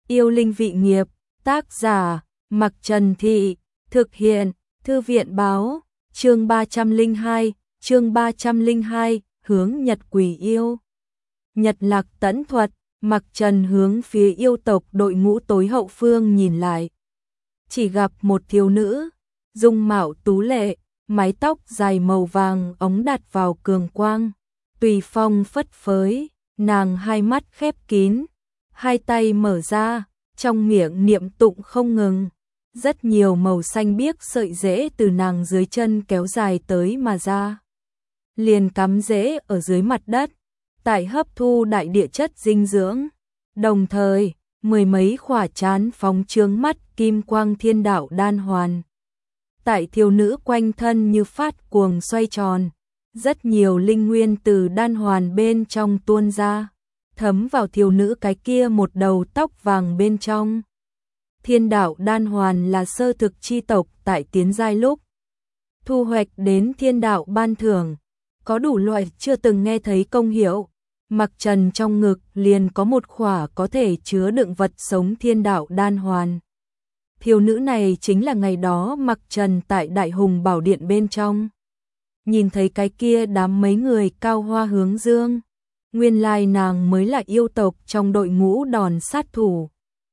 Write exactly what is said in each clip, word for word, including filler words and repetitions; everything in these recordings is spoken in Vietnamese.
Yêu linh vị nghiệp, tác giả, Mặc Trần Thị, thực hiện, Thư viện báo, chương ba trăm lẻ hai, chương ba trăm lẻ hai, hướng Nhật quỷ yêu. Nhật Lạc Tẫn Thuật, Mặc Trần hướng phía yêu tộc đội ngũ tối hậu phương nhìn lại. Chỉ gặp một thiếu nữ, dung mạo tú lệ, mái tóc dài màu vàng ống đặt vào cường quang, tùy phong phất phới, nàng hai mắt khép kín, hai tay mở ra, trong miệng niệm tụng không ngừng. Rất nhiều màu xanh biếc sợi rễ từ nàng dưới chân kéo dài tới mà ra, liền cắm rễ ở dưới mặt đất, tại hấp thu đại địa chất dinh dưỡng. Đồng thời, mười mấy khỏa chán phóng chướng mắt kim quang thiên đạo đan hoàn. Tại thiếu nữ quanh thân như phát cuồng xoay tròn, rất nhiều linh nguyên từ đan hoàn bên trong tuôn ra, thấm vào thiếu nữ cái kia một đầu tóc vàng bên trong. Thiên đạo đan hoàn là sơ thực chi tộc tại tiến giai lúc thu hoạch đến thiên đạo ban thưởng, có đủ loại chưa từng nghe thấy công hiệu. Mặc Trần trong ngực liền có một khỏa có thể chứa đựng vật sống thiên đạo đan hoàn. Thiếu nữ này chính là ngày đó Mặc Trần tại Đại Hùng Bảo Điện bên trong nhìn thấy cái kia đám mấy người cao hoa hướng dương. Nguyên lai nàng mới là yêu tộc trong đội ngũ đòn sát thủ.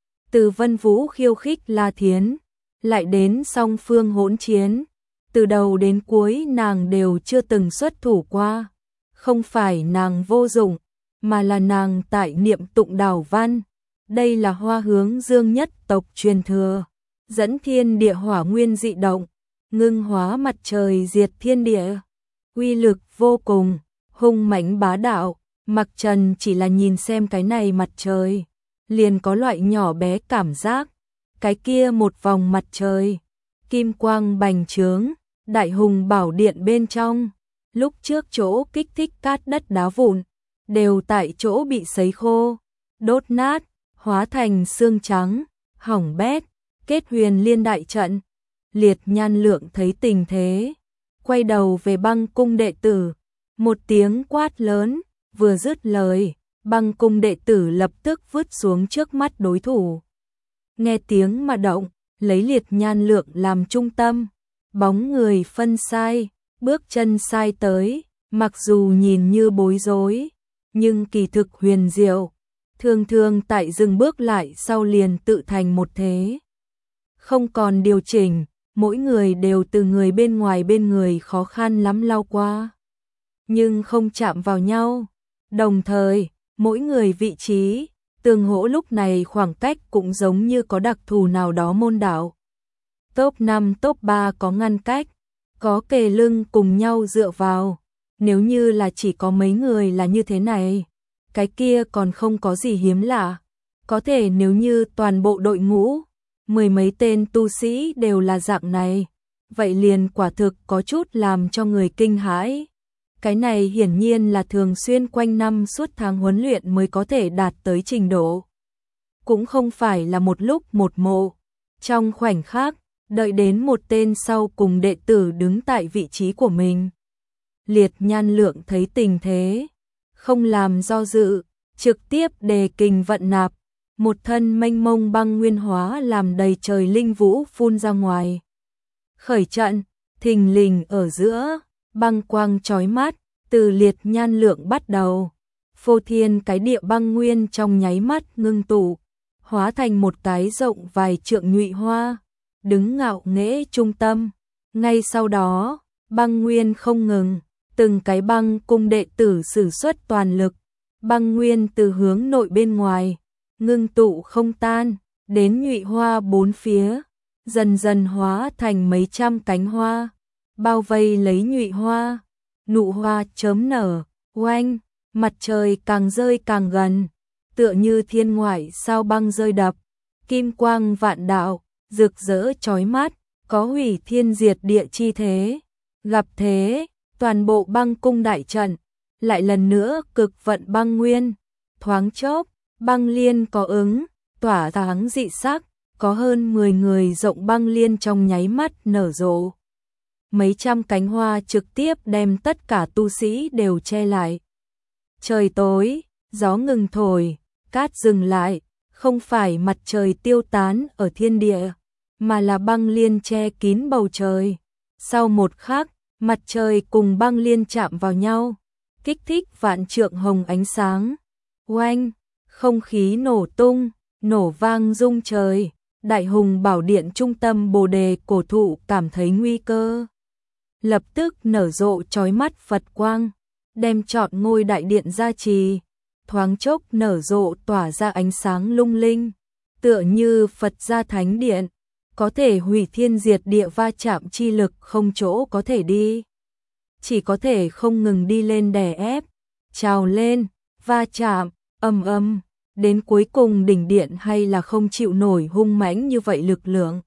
Từ Vân Vũ khiêu khích La Thiến, lại đến song phương hỗn chiến, từ đầu đến cuối nàng đều chưa từng xuất thủ qua. Không phải nàng vô dụng, mà là nàng tại niệm tụng đảo văn. Đây là Hoa Hướng Dương nhất tộc truyền thừa, dẫn thiên địa hỏa nguyên dị động, ngưng hóa mặt trời diệt thiên địa, uy lực vô cùng, hung mãnh bá đạo. Mặc Trần chỉ là nhìn xem cái này mặt trời, liền có loại nhỏ bé cảm giác. Cái kia một vòng mặt trời, kim quang bành trướng, Đại Hùng Bảo Điện bên trong, lúc trước chỗ kích thích cát đất đá vụn, đều tại chỗ bị sấy khô, đốt nát, hóa thành xương trắng, hỏng bét. Kết Huyền Liên đại trận. Liệt Nhan Lượng thấy tình thế, quay đầu về Băng cung đệ tử, một tiếng quát lớn, vừa dứt lời, Băng cung đệ tử lập tức vứt xuống trước mắt đối thủ. Nghe tiếng mà động, lấy Liệt Nhan Lượng làm trung tâm, bóng người phân sai, bước chân sai tới, mặc dù nhìn như bối rối, nhưng kỳ thực huyền diệu, thường thường tại dừng bước lại sau liền tự thành một thế. Không còn điều chỉnh, mỗi người đều từ người bên ngoài bên người khó khăn lắm lao qua, nhưng không chạm vào nhau. Đồng thời, mỗi người vị trí, tương hỗ lúc này khoảng cách cũng giống như có đặc thù nào đó môn đạo. Top năm top ba có ngăn cách, có kề lưng cùng nhau dựa vào. Nếu như là chỉ có mấy người là như thế này, cái kia còn không có gì hiếm lạ. Có thể nếu như toàn bộ đội ngũ, mười mấy tên tu sĩ đều là dạng này, vậy liền quả thực có chút làm cho người kinh hãi. Cái này hiển nhiên là thường xuyên quanh năm suốt tháng huấn luyện mới có thể đạt tới trình độ. Cũng không phải là một lúc một mộ. Trong khoảnh khắc, đợi đến một tên sau cùng đệ tử đứng tại vị trí của mình. Liệt Nhan Lượng thấy tình thế, không làm do dự, trực tiếp đề kình vận nạp, một thân mênh mông băng nguyên hóa làm đầy trời linh vũ phun ra ngoài. Khởi trận, thình lình ở giữa, băng quang chói mắt, từ Liệt Nhan Lượng bắt đầu, phô thiên cái địa băng nguyên trong nháy mắt ngưng tụ, hóa thành một cái rộng vài trượng nhụy hoa, đứng ngạo nghễ trung tâm. Ngay sau đó, băng nguyên không ngừng, từng cái băng cung đệ tử sử xuất toàn lực, băng nguyên từ hướng nội bên ngoài, ngưng tụ không tan, đến nhụy hoa bốn phía, dần dần hóa thành mấy trăm cánh hoa, bao vây lấy nhụy hoa, nụ hoa chớm nở, oanh, mặt trời càng rơi càng gần, tựa như thiên ngoại sao băng rơi đập, kim quang vạn đạo, rực rỡ chói mắt, có hủy thiên diệt địa chi thế. Gặp thế, toàn bộ băng cung đại trận, lại lần nữa cực vận băng nguyên, thoáng chốc, băng liên có ứng, tỏa sáng dị sắc, có hơn mười người rộng băng liên trong nháy mắt nở rộ. Mấy trăm cánh hoa trực tiếp đem tất cả tu sĩ đều che lại. Trời tối, gió ngừng thổi, cát dừng lại, không phải mặt trời tiêu tán ở thiên địa, mà là băng liên che kín bầu trời. Sau một khắc, mặt trời cùng băng liên chạm vào nhau, kích thích vạn trượng hồng ánh sáng. Oanh, không khí nổ tung, nổ vang rung trời. Đại Hùng Bảo Điện trung tâm Bồ Đề cổ thụ cảm thấy nguy cơ, lập tức nở rộ chói mắt Phật quang, đem trọn ngôi đại điện gia trì, thoáng chốc nở rộ tỏa ra ánh sáng lung linh, tựa như Phật gia thánh điện, có thể hủy thiên diệt địa va chạm chi lực không chỗ có thể đi, chỉ có thể không ngừng đi lên đè ép, trào lên, va chạm, ầm ầm. Đến cuối cùng đỉnh điện hay là không chịu nổi hung mãnh như vậy lực lượng,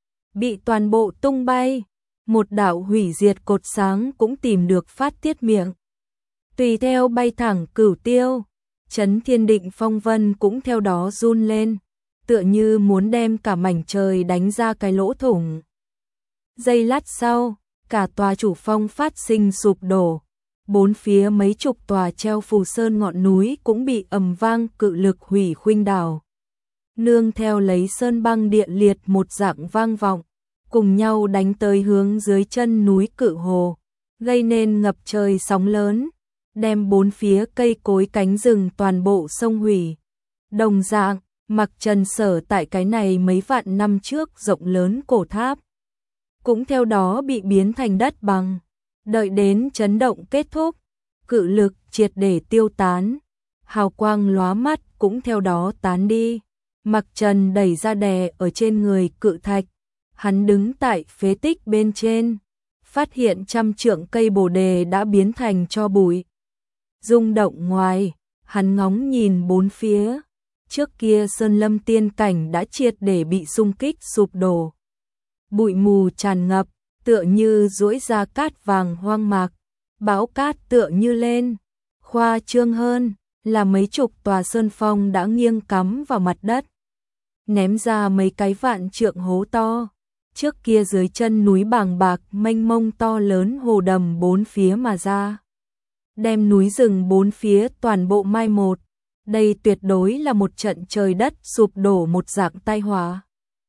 bị toàn bộ tung bay, một đạo hủy diệt cột sáng cũng tìm được phát tiết miệng. Tùy theo bay thẳng cửu tiêu, chấn thiên định phong vân cũng theo đó run lên, tựa như muốn đem cả mảnh trời đánh ra cái lỗ thủng. Giây lát sau, cả tòa chủ phong phát sinh sụp đổ. Bốn phía mấy chục tòa treo phù sơn ngọn núi cũng bị ầm vang cự lực hủy khuynh đảo. Nương theo lấy sơn băng địa liệt một dạng vang vọng, cùng nhau đánh tới hướng dưới chân núi Cự Hồ, gây nên ngập trời sóng lớn, đem bốn phía cây cối cánh rừng toàn bộ sông hủy. Đồng dạng, Mặc Trần sở tại cái này mấy vạn năm trước rộng lớn cổ tháp, cũng theo đó bị biến thành đất bằng. Đợi đến chấn động kết thúc, cự lực triệt để tiêu tán, hào quang lóa mắt cũng theo đó tán đi. Mặc Trần đẩy ra đè ở trên người cự thạch, hắn đứng tại phế tích bên trên, phát hiện trăm trượng cây bồ đề đã biến thành tro bụi. Rung động ngoài, hắn ngóng nhìn bốn phía, trước kia sơn lâm tiên cảnh đã triệt để bị xung kích sụp đổ. Bụi mù tràn ngập, tựa như duỗi ra cát vàng hoang mạc, bão cát tựa như lên. Khoa trương hơn là mấy chục tòa sơn phong đã nghiêng cắm vào mặt đất, ném ra mấy cái vạn trượng hố to. Trước kia dưới chân núi bàng bạc mênh mông to lớn hồ đầm bốn phía mà ra, đem núi rừng bốn phía toàn bộ mai một. Đây tuyệt đối là một trận trời đất sụp đổ một dạng tai họa.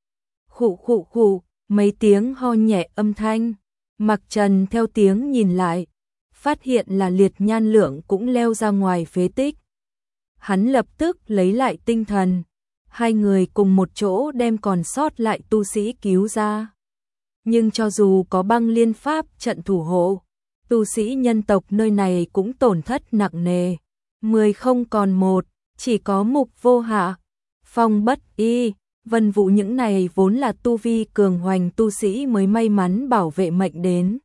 Khụ khụ khụ, mấy tiếng ho nhẹ âm thanh. Mặc Trần theo tiếng nhìn lại, phát hiện là Liệt Nhan Lượng cũng leo ra ngoài phế tích. Hắn lập tức lấy lại tinh thần, hai người cùng một chỗ đem còn sót lại tu sĩ cứu ra. Nhưng cho dù có băng liên pháp trận thủ hộ, tu sĩ nhân tộc nơi này cũng tổn thất nặng nề. Mười không còn một, chỉ có Mục Vô Hạ, Phong Bất Y, Vân Vũ những này vốn là tu vi cường hoành tu sĩ mới may mắn bảo vệ mệnh đến.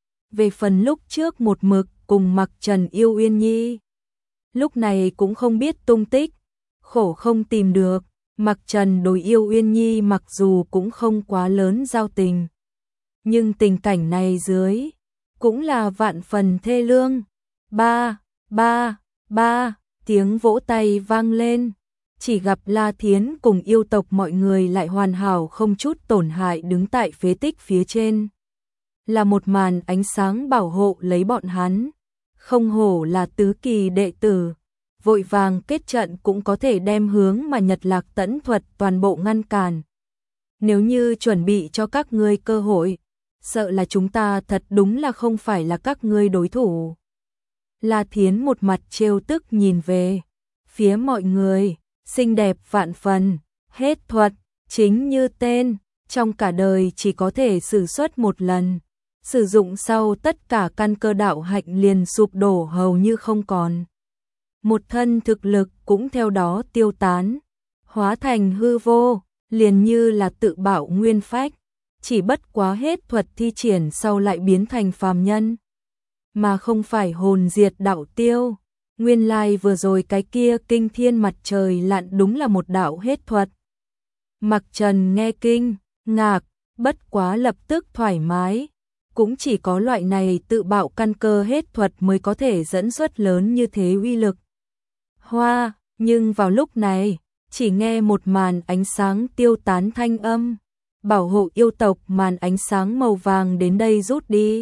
Về phần lúc trước một mực cùng Mặc Trần yêu Uyên Nhi, lúc này cũng không biết tung tích, khổ không tìm được. Mặc Trần đối yêu Uyên Nhi mặc dù cũng không quá lớn giao tình, nhưng tình cảnh này dưới cũng là vạn phần thê lương. Ba, ba, ba, tiếng vỗ tay vang lên, chỉ gặp La Thiến cùng yêu tộc mọi người lại hoàn hảo không chút tổn hại đứng tại phế tích phía trên. Là một màn ánh sáng bảo hộ lấy bọn hắn, không hổ là tứ kỳ đệ tử, vội vàng kết trận cũng có thể đem hướng mà Nhật Lạc Tẫn thuật toàn bộ ngăn cản. Nếu như chuẩn bị cho các ngươi cơ hội, sợ là chúng ta thật đúng là không phải là các ngươi đối thủ. La Thiến một mặt trêu tức nhìn về phía mọi người, xinh đẹp vạn phần, hết thuật, chính như tên, trong cả đời chỉ có thể sử xuất một lần, sử dụng sau tất cả căn cơ đạo hạnh liền sụp đổ hầu như không còn. Một thân thực lực cũng theo đó tiêu tán, hóa thành hư vô, liền như là tự bạo nguyên phách, chỉ bất quá hết thuật thi triển sau lại biến thành phàm nhân, mà không phải hồn diệt đạo tiêu. Nguyên lai vừa rồi cái kia kinh thiên mặt trời lặn đúng là một đạo hết thuật. Mặc Trần nghe kinh, ngạc, bất quá lập tức thoải mái, cũng chỉ có loại này tự bạo căn cơ hết thuật mới có thể dẫn xuất lớn như thế uy lực. Hoa, nhưng vào lúc này, chỉ nghe một màn ánh sáng tiêu tán thanh âm, bảo hộ yêu tộc màn ánh sáng màu vàng đến đây rút đi.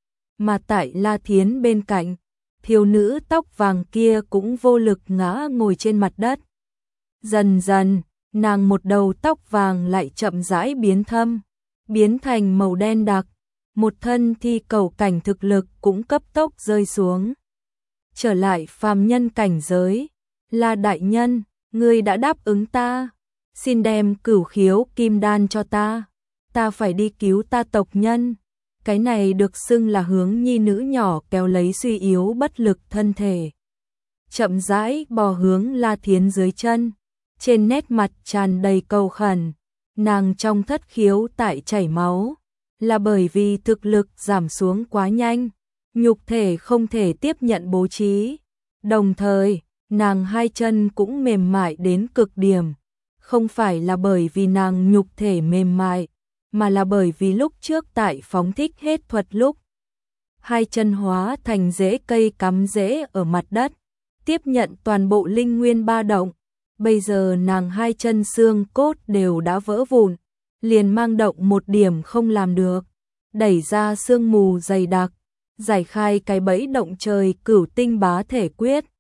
Mà tại La Thiến bên cạnh, thiếu nữ tóc vàng kia cũng vô lực ngã ngồi trên mặt đất. Dần dần, nàng một đầu tóc vàng lại chậm rãi biến thâm, biến thành màu đen đặc, một thân thi cầu cảnh thực lực cũng cấp tốc rơi xuống. Trở lại phàm nhân cảnh giới, là đại nhân, ngươi đã đáp ứng ta, xin đem cửu khiếu kim đan cho ta, ta phải đi cứu ta tộc nhân. Cái này được xưng là hướng nhi nữ nhỏ kéo lấy suy yếu bất lực thân thể. Chậm rãi bò hướng La Thiến dưới chân, trên nét mặt tràn đầy cầu khẩn, nàng trong thất khiếu tại chảy máu, là bởi vì thực lực giảm xuống quá nhanh, nhục thể không thể tiếp nhận bố trí. Đồng thời, nàng hai chân cũng mềm mại đến cực điểm, không phải là bởi vì nàng nhục thể mềm mại, mà là bởi vì lúc trước tại phóng thích hết thuật lúc, hai chân hóa thành rễ cây cắm rễ ở mặt đất, tiếp nhận toàn bộ linh nguyên ba động. Bây giờ nàng hai chân xương cốt đều đã vỡ vụn, liền mang động một điểm không làm được, đẩy ra sương mù dày đặc, giải khai cái bẫy động trời cửu tinh bá thể quyết,